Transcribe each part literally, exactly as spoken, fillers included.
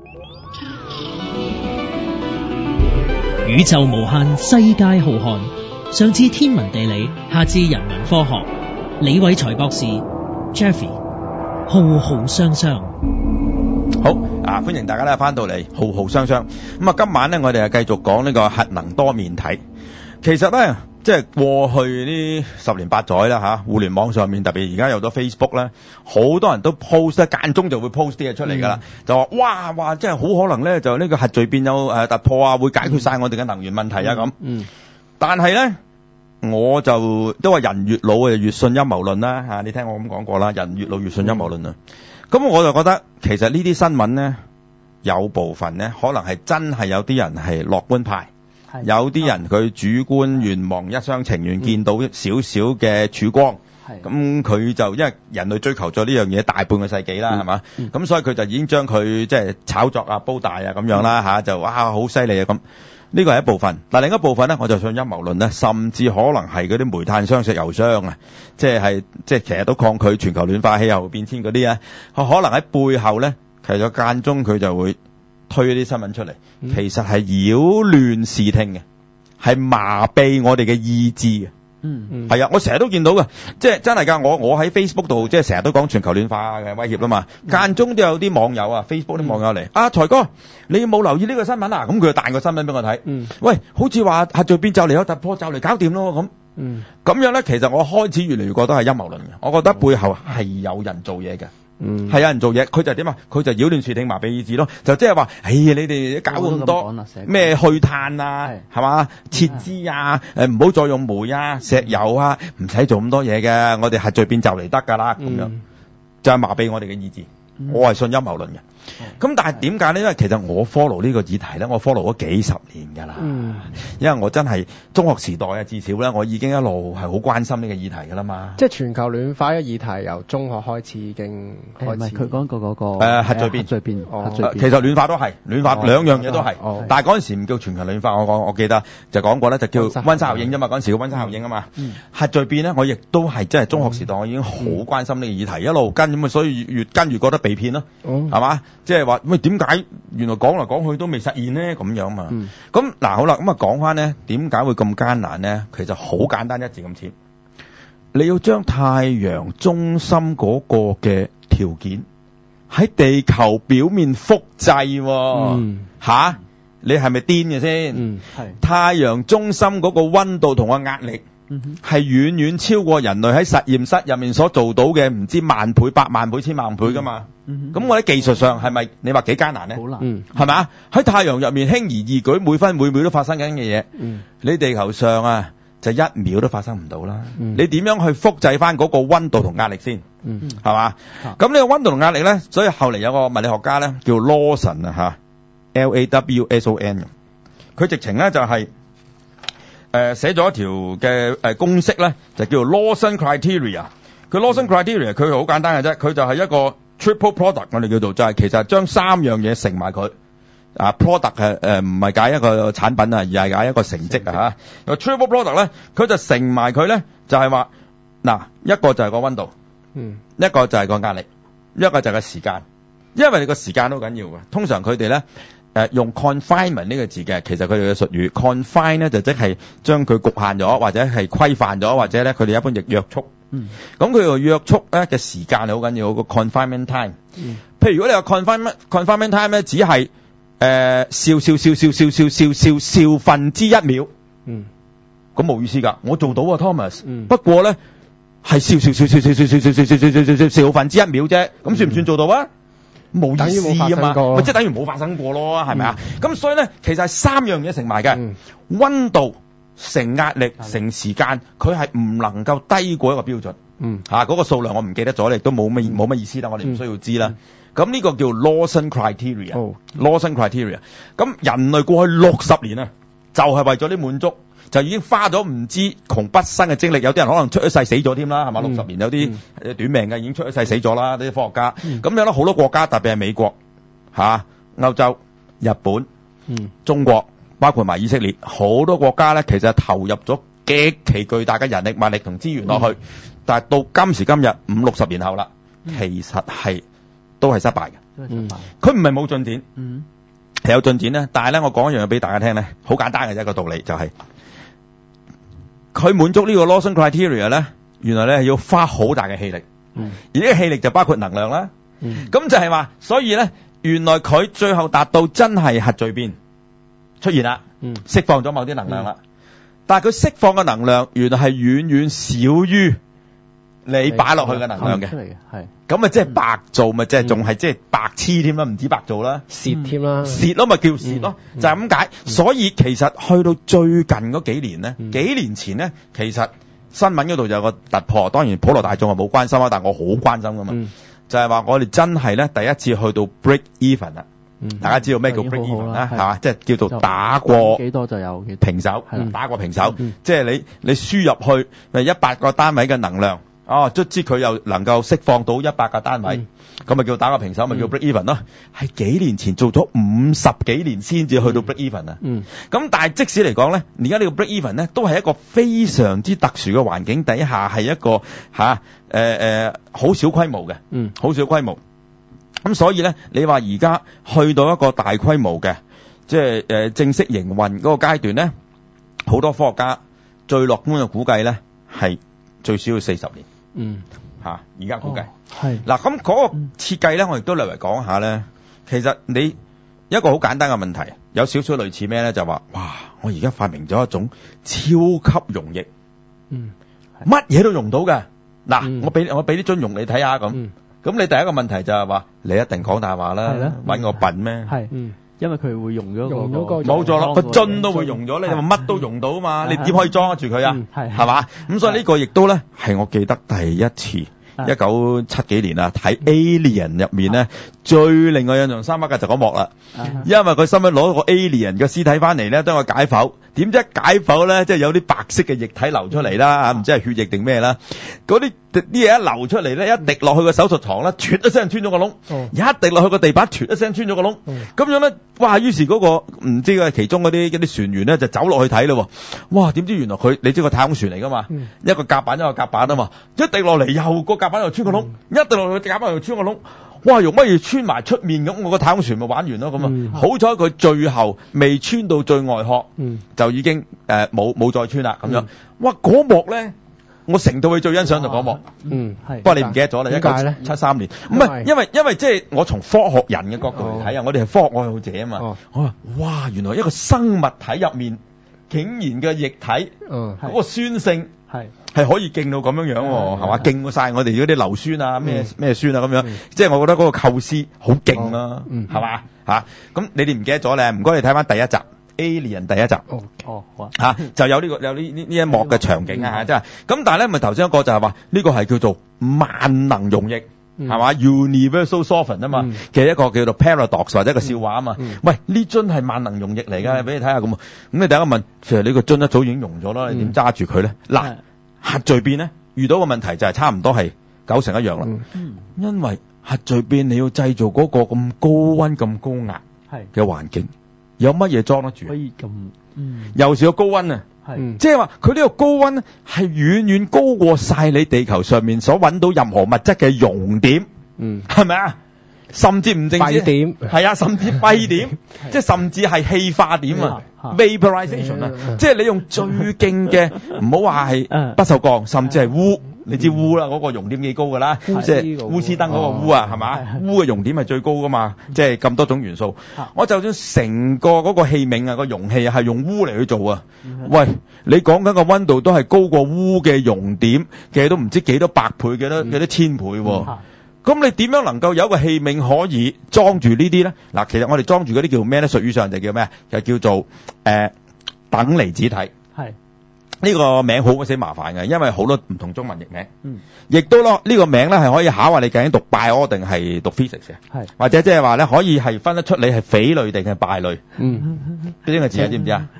宇宙無限，世界浩瀚。上至天文地理，下至人文科學。李偉才博士 Jeffrey 浩浩雙雙。 好啊！歡迎大家咧翻到嚟浩浩雙雙。咁啊，今晚咧我哋係繼續講呢個核能多面體。其實咧，即係過去呢十年八載啦嚇，互聯網上面特別而家有咗 Facebook 咧，好多人都 post 咧，間中就會 post 啲嘢出嚟㗎啦，嗯、就話哇哇，即係好可能咧就呢個核聚變有誒突破啊，會解決晒我哋嘅能源問題啊咁。嗯。嗯但係咧，我就都話人越老就越信陰謀論啦嚇，你聽我咁講過啦，人越老越信陰謀論啊。咁、嗯、我就覺得其實呢啲新聞咧，有部分咧可能係真係有啲人係樂觀派，有啲人佢主觀願望一廂情願見到少少嘅曙光，咁佢就因為人類追求咗呢樣嘢大半個世紀啦，係嘛？咁所以佢就已經將佢即係炒作啊、煲大啊咁樣啦嚇，就哇好犀利啊咁。呢個係一部分，嗱另一部分咧，我就信陰謀論咧，甚至可能係嗰啲煤炭商、石油商啊，即係即係其實都抗拒全球暖化、氣候變遷嗰啲啊，可能喺背後咧，其實間中佢就會推一啲新聞出嚟，其實係擾亂視聽嘅，係麻痹我哋嘅意志嘅。嗯嗯，係啊，我成日都見到嘅，即係真係㗎。我我喺 Facebook 度即係成日都講全球暖化嘅威脅啦嘛。間中都有啲網友啊 ，Facebook 啲網友嚟，啊財哥，你有冇留意呢個新聞啊？咁佢就彈個新聞俾我睇。嗯，喂，好似話核聚變就嚟有突破，就嚟搞掂咯咁。嗯，咁樣咧，其實我開始越嚟越覺得係陰謀論嘅。我覺得背後係有人做嘢嘅。嗯，係有人做嘢，佢就點啊？佢就擾亂視聽、麻痹意志咯。就即係話，哎呀，你哋搞咁多咩去碳啊，係嘛？撤資啊，誒唔好再用煤啊、石油啊，唔使做咁多嘢嘅。我哋核聚變就嚟得㗎啦，咁樣就係麻痹我哋嘅意志。我係信陰謀論嘅。咁但係點解呢？因為其實我 follow 呢個議題咧，我 follow 咗幾十年㗎啦。嗯，因為我真係中學時代啊，至少咧，我已經一路係好關心呢個議題㗎啦嘛。 即係全球暖化嘅議題由中學開始已經開始。唔係佢講過嗰個誒核聚變， 核聚變， 核聚變。其實暖化都係暖化，兩樣嘢都係。哦。但係嗰陣時唔叫全球暖化，我講我記得就講過咧，就叫溫室效應啫嘛。嗰陣時叫溫室效應啊嘛。嗯。核聚變咧，我亦都係即係中學時代，我已經好關心呢個議題，一路跟咁啊，所以越跟越覺得被騙咯。哦。係嘛？即係話喂，點解原來講嚟講去都未實現呢？咁樣嘛。嗯。咁嗱好啦，咁啊講翻呢，點解會咁艱難呢？其實好簡單，一字咁淺。你要將太陽中心嗰個嘅條件喺地球表面複製，嗯，吓，你係咪癲嘅先？嗯，係。太陽中心嗰個溫度同個壓力，嗯，係遠遠超過人類喺實驗室入面所做到嘅唔知萬倍、百萬倍、千萬倍噶嘛。嗯，咁我喺技術上係咪你話幾艱難呢？好難，嗯，係咪啊？喺太陽入面輕而易舉，每分每秒都發生緊嘅嘢，嗯，你地球上啊就一秒都發生唔到啦。嗯，你點樣去複製翻嗰個溫度同壓力先？嗯，係嘛？咁呢個溫度同壓力咧，所以後嚟有個物理學家咧叫 Lawson 啊吓 ，L A W S O N， 佢直情咧就係誒寫咗一條嘅誒公式咧，就叫做 Lawson criteria。佢 Lawson criteria 佢好簡單嘅啫，佢就係一個 triple product， 我哋叫做就係其實將三樣嘢乘埋佢。啊 product 係誒唔係解一個產品啊，而係解一個成績啊嚇。個 triple product 咧，佢就乘埋佢咧，就係話嗱，一個就係個溫度，嗯，一個就係個壓力，一個就係個時間。因為你個時間都好緊要嘅。通常佢哋咧誒用 confinement 呢個字嘅，其實佢哋嘅術語 confine 咧就即係將佢局限咗，或者係規範咗，或者咧佢哋一般亦約束。嗯，咁佢個約束咧嘅時間係好緊要，個 confinement time。嗯，譬如如果你話 confinement confinement time 咧，只係誒，兆兆兆兆兆兆兆兆兆分之一秒，嗯，咁冇意思噶。我做到啊 ，Thomas，嗯，不過咧係兆兆兆兆兆兆兆兆兆兆兆兆兆兆分之一秒啫，咁算唔算做到啊？冇意思啊嘛，咪即係等於冇發生過咯，係咪啊？咁所以咧，其實係三樣嘢乘埋嘅，溫度乘壓力乘時間，佢係唔能夠低過一個標準，嗯，吓嗰個數量我唔記得咗，亦都冇乜冇乜意思啦，我哋唔需要知啦。咁呢個叫 Lawson criteria，Lawson criteria。咁人類過去六十年啊，就係為咗啲滿足，就已經花咗唔知窮畢生嘅精力。有啲人可能出咗世死咗添啦，係嘛？六十年有啲短命嘅已經出咗世死咗啦，啲科學家。咁樣咧，好多國家，特別係美國、吓歐洲、日本、中國，包括埋以色列，好多國家咧，其實投入咗極其巨大嘅人力、物力同資源落去。但係到今時今日五六十年後啦，其實係都係失敗嘅。 嗯， 佢唔係冇進展， 嗯， 係有進展咧。但係咧，我講一樣嘢俾大家聽咧，好簡單嘅一個道理就係、是，佢滿足呢個 Lawson criteria 咧，原來咧係要花好大嘅氣力。嗯，而呢個氣力就包括能量啦。嗯，咁就係話，所以咧，原來佢最後達到真係核聚變出現啦，嗯，釋放咗某啲能量啦。嗯，但係佢釋放嘅能量，原來係遠遠少於你擺落去嘅能量嘅。係咁啊，即係白做，咪即係仲係即係白痴添啦，唔止白做啦， 蝕添啦， 蝕咯，咪叫蝕咯，嗯，就係咁解。所以其實去到最近嗰幾年咧，嗯，幾年前咧，其實新聞嗰度就有個突破，當然普羅大眾係冇關心啊，但係我好關心噶嘛，嗯，就係話我哋真係咧第一次去到 break even 啦。嗯，大家知道咩叫 break even 啦，係嘛？即係叫做打過幾多就有平手，打過平手，嗯，即係你你輸入去咪一百個單位嘅能量，哦，卒之佢又能夠釋放到一百個單位，咁咪，嗯，叫打過平手，咪，嗯，叫 break even 咯。係幾年前做咗五十幾年先至去到 break even 啊。嗯，咁但係即使嚟講咧，而家呢個 break even 咧，都係一個非常之特殊嘅環境底下，係一個吓誒誒好少規模嘅，嗯，好少規模。咁所以咧，你話而家去到一個大規模嘅，即係誒正式營運嗰個階段咧，好多科學家最樂觀嘅估計咧，係最少要四十年。嗯，吓而家估計係嗱，咁嗰，哦，個設計咧，我亦都略為講下咧。其實你一個好簡單嘅問題，有少少類似咩咧？就話哇，我而家發明咗一種超級溶液，嗯，乜嘢都溶到嘅。嗱，嗯，我俾我俾啲樽溶你睇下咁。嗯咁你第一個問題就係話，你一定講大話啦，揾我笨咩？係，嗯，因為佢會溶咗個，冇錯啦，個樽都會溶咗咧，你話乜都溶到啊嘛，你點可以裝得住佢啊？係，係嘛？咁所以呢個亦都咧係我記得第一次，一九七幾年啊，睇 Alien 入面咧，最令我印象深刻嘅就嗰幕啦，因為佢心諗攞個 Alien 嘅屍體翻嚟咧，將佢解剖。點知解剖咧，即係有啲白色嘅液體流出嚟啦，唔知係血液定咩啦。嗰啲啲嘢一流出嚟咧，一滴落去個手術床咧，啜一聲穿咗個窿，哦，一滴落去個地板，啜一聲穿咗個窿。咁，嗯，樣咧，哇！於是嗰，那個唔知嘅其中嗰啲嗰啲船員咧就走落去睇咯。哇！點知原來佢你知個太空船嚟噶嘛，嗯，一個甲板一個甲板啊嘛，一滴落嚟又個甲板又穿個窿，嗯，一滴落去甲板又穿個窿。哇！用乜嘢穿埋出面咁？我個太空船咪玩完咯咁啊！嗯，好彩佢最後未穿到最外殼，嗯，就已經誒冇冇再穿啦咁樣。嗯，哇！嗰幕咧，我成套戲最欣賞就嗰幕。嗯，係。不過你唔記得咗啦，一九七三年。唔係，因為因為即係我從科學人嘅角度嚟睇啊，我哋係科學愛好者啊嘛。哦。我話哇，原來一個生物體入面竟然嘅液體，嗯，嗰個酸性。係係可以勁到咁樣樣喎，係嘛？勁過晒我哋嗰啲硫酸啊，咩咩酸啊咁樣，即係我覺得嗰個構思好勁啦，係嘛嚇？咁你哋唔記得咗咧？唔該，你睇翻第一集 Alien 第一集，哦哦好啊嚇，就有呢個有呢呢呢一幕嘅場景啊，即係咁。但係咧，咪頭先一個就係話呢個係叫做萬能溶液，係嘛 Universal Solvent 啊嘛嘅一個叫做 paradox 或者一個笑話啊嘛。喂，呢樽係萬能溶液嚟㗎，俾你睇下咁啊。咁你第一個問，其實呢個樽一早已經溶咗啦，你點揸住佢咧？嗱。核聚變咧，遇到個問題就係差唔多係九成一樣啦。嗯，因為核聚變你要製造嗰個咁高溫、咁高壓嘅環境，有乜嘢裝得住？可以咁，嗯，又是個高溫啊，係，即係話佢呢個高溫咧係遠遠高過晒你地球上面所揾到任何物質嘅熔點，嗯，係咪啊？甚至唔淨止點，係啊，甚至閉點，即係甚至係氣化點啊 ，vaporization 啊，即係你用最勁嘅，唔好話係不鏽鋼，甚至係鎢，你知鎢啦，嗰個熔點幾高噶啦，即係鎢絲燈嗰個鎢啊，係嘛？鎢嘅熔點係最高噶嘛，即係咁多種元素。我就算成個嗰個器皿啊，個容器啊，係用鎢嚟去做啊，喂，你講緊個溫度都係高過鎢嘅熔點嘅，都唔知幾多百倍，幾多幾多千倍喎。咁你點樣能夠有一個器皿可以裝住呢啲咧？嗱，其實我哋裝住嗰啲叫咩咧？術語上就叫咩？就叫做誒、呃、等離子體。係呢個名好鬼死麻煩嘅，因為好多唔同中文譯名。嗯。亦都咯，呢個名咧係可以考下你究竟讀 bio 定係讀 physics 嘅。係。或者即係話咧，可以係分得出你係匪類定係敗類。嗯。邊個字啊？知唔知啊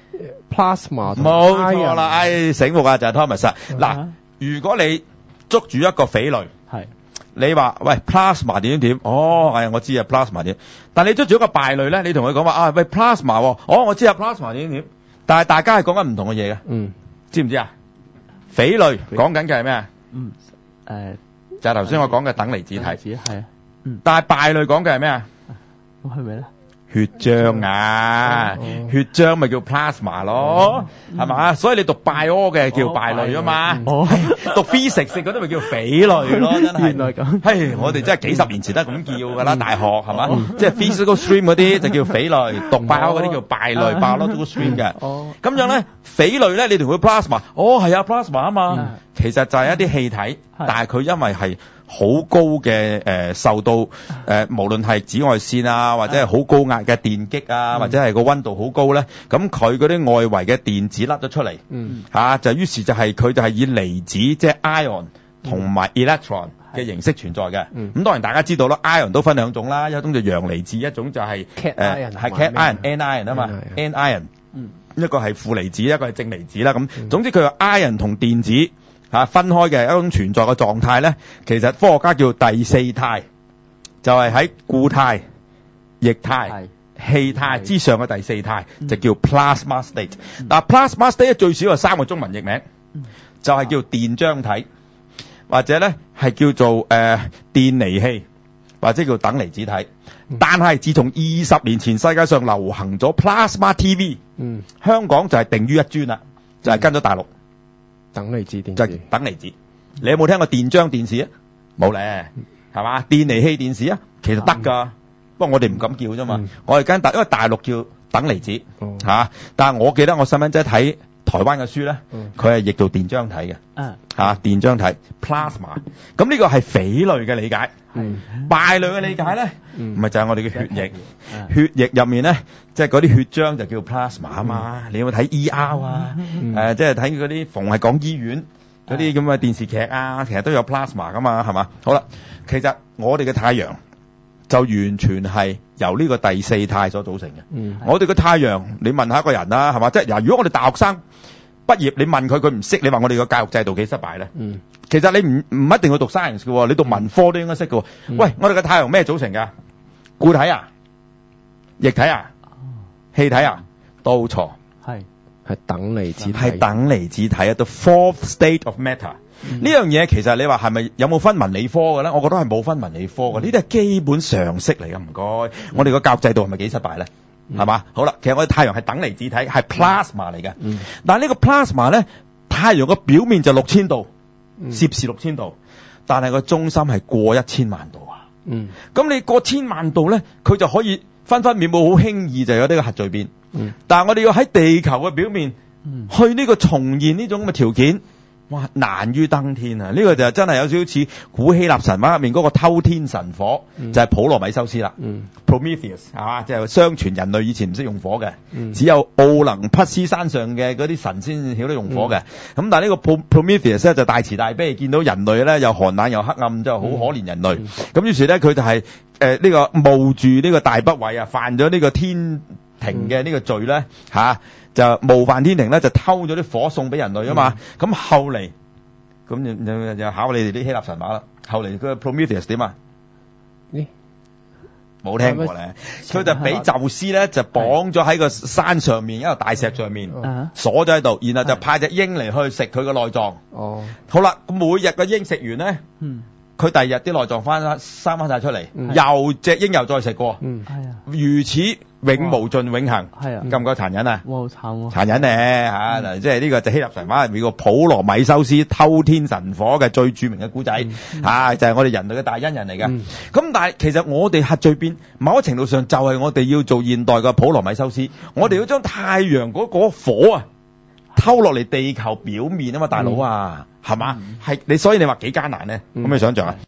？Plasma。冇錯啦，唉，醒目啊，就係 Thomas。嗱，如果你捉住一個匪類，係。你話喂 plasma 點點點，哦係我知啊 plasma 點，但你捉住一個敗類咧，你同佢講話啊喂 plasma，哦我知啊 plasma 點點點，但係大家係講緊唔同嘅嘢嘅，嗯，知唔知啊？匪類講緊嘅係咩啊？嗯，誒就係頭先我講嘅等離子體，係啊， 嗯、但係敗類講嘅係咩啊？ 咁係咪咧？ 血漿啊，哦、血漿咪叫 plasma 咯，係嘛、嗯？所以你讀 bio 嘅叫敗類啊嘛，哦、讀 physics 嗰啲咪叫匪類咯，真係。原來咁。係，我哋真係幾十年前都係咁叫㗎啦，大學係嘛？哦、即係 physical stream 嗰啲就叫匪類，讀 bio 嗰啲叫敗類 biological stream 嘅。哦。咁樣咧，匪類咧，你同佢 plasma， 哦係啊 plasma 啊嘛，嗯、其實就係一啲氣體，但係佢因為係好高嘅誒、呃，受到誒、呃，無論係紫外線啊，或者係好高壓嘅電擊啊，嗯、或者係個溫度好高咧，咁佢嗰啲外圍嘅電子甩咗出嚟，嗯，吓、啊、就於是就係佢就係以離子即係 ion 同埋 electron 嘅形式存在嘅。咁、嗯、當然大家知道啦 ion 都分兩種啦，一種就陽離子，一種就係誒係 cation ion n ion 啊嘛 n ion，嗯，一個係負離子，一個係正離子啦。咁、嗯、總之佢話 ion 同電子。吓分開嘅一種存在嘅狀態咧，其實科學家叫第四態，就係、是、喺固態、液態、氣態之上嘅第四態，就叫 plasma state。嗱、嗯、plasma state 最少有三個中文譯名，嗯、就係叫電漿體，或者咧係叫做誒、呃、電離氣，或者叫等離子體。嗯、但係自從二十年前世界上流行咗 plasma T V，嗯、香港就係定於一尊啦，就係、是、跟咗大陸。 等離子電視就等離子，你有冇聽過電漿電視啊？冇咧，係嘛？電離氣電視啊，其實得㗎，嗯、不過我哋唔敢叫啫嘛。嗯、我哋跟大，因為大陸叫等離子，嚇、嗯啊。但係我記得我細蚊仔睇台灣嘅書咧，佢係譯做電漿體嘅，嚇、嗯啊、電漿體 plasma。咁呢個係匪類嘅理解，嗯、敗類嘅理解咧，唔係、嗯、就係我哋嘅血液，嗯、血液入面咧。即係嗰啲血漿就叫 plasma 啊嘛，嗯、你有冇睇 E R 啊？嗯呃、即係睇嗰啲逢係講醫院嗰啲咁嘅電視劇啊，其實都有 plasma 噶嘛，係嘛？好啦，其實我哋嘅太陽就完全係由呢個第四態所組成嘅。嗯、我哋嘅太陽，你問下一個人啦，係嘛？即係嗱，如果我哋大學生畢業，你問佢佢唔識，你話我哋個教育制度幾失敗咧？嗯、其實你唔唔一定要讀 science 嘅，你讀文科都應該識嘅。嗯、喂，我哋嘅太陽咩組成㗎？固體啊？液體啊？氣體啊，都錯， 係係等離子體， 係等離子體啊 ，the fourth state of matter。呢樣嘢其實你話係咪有冇分文理科嘅咧？我覺得係冇分文理科嘅，呢啲係基本常識嚟嘅。唔該，嗯、我哋個教育制度係咪幾失敗咧？係嘛、嗯？好啦，其實我哋太陽係等離子體，係 plasma 嚟嘅。嗯、但係呢個 plasma 咧，太陽個表面就六千度，攝氏六千度，但係個中心係過一千萬度啊。嗯，咁你過千萬度咧，佢就可以。分分秒秒好輕易就有呢個核聚變，嗯、但係我哋要喺地球嘅表面、嗯、去呢個重現呢種咁嘅條件，哇，難於登天啊！呢、這個就真係有少少似古希臘神話入面嗰個偷天神火，嗯、就係普羅米修斯啦。嗯、Prometheus 係嘛，即係相傳人類以前唔識用火嘅，嗯、只有奧林匹斯山上嘅嗰啲神先曉得用火嘅。咁、嗯、但係呢個 Prometheus 咧就大慈大悲，見到人類咧又寒冷又黑暗，就好可憐人類。咁、嗯、於是咧佢就係、是。誒，呢、呃這個冒住呢個大不韙啊，犯咗呢個天庭嘅呢個罪咧，吓、啊、就冒犯天庭咧，就偷咗啲火送俾人類啊嘛。咁、嗯、後嚟，咁就就考你哋啲希臘神話啦。後嚟個 Prometheus 點啊？咦，冇聽過咧。佢就俾宙斯咧就綁咗喺個山上面，一個大石上面鎖咗喺度，然後就派隻鷹嚟去食佢個內臟。哦，好啦，咁每日個鷹食完咧。嗯。佢第二日啲內臟翻生翻晒出嚟，嗯、又隻鷹又再食過，嗯、如此永無盡永恆，夠唔夠殘忍啊？ 哇，好慘喎！ 殘忍咧嚇，嗱，即係呢個就希臘神話入面個普羅米修斯偷天神火嘅最著名嘅古仔嚇，就係、是、我哋人類嘅大恩人嚟嘅。咁、嗯、但係其實我哋核聚變某一程度上就係我哋要做現代嘅普羅米修斯，嗯、我哋要將太陽嗰個火啊偷落嚟地球表面啊嘛，大佬啊！係嘛？係你，所以你話幾艱難咧？咁你想象啊？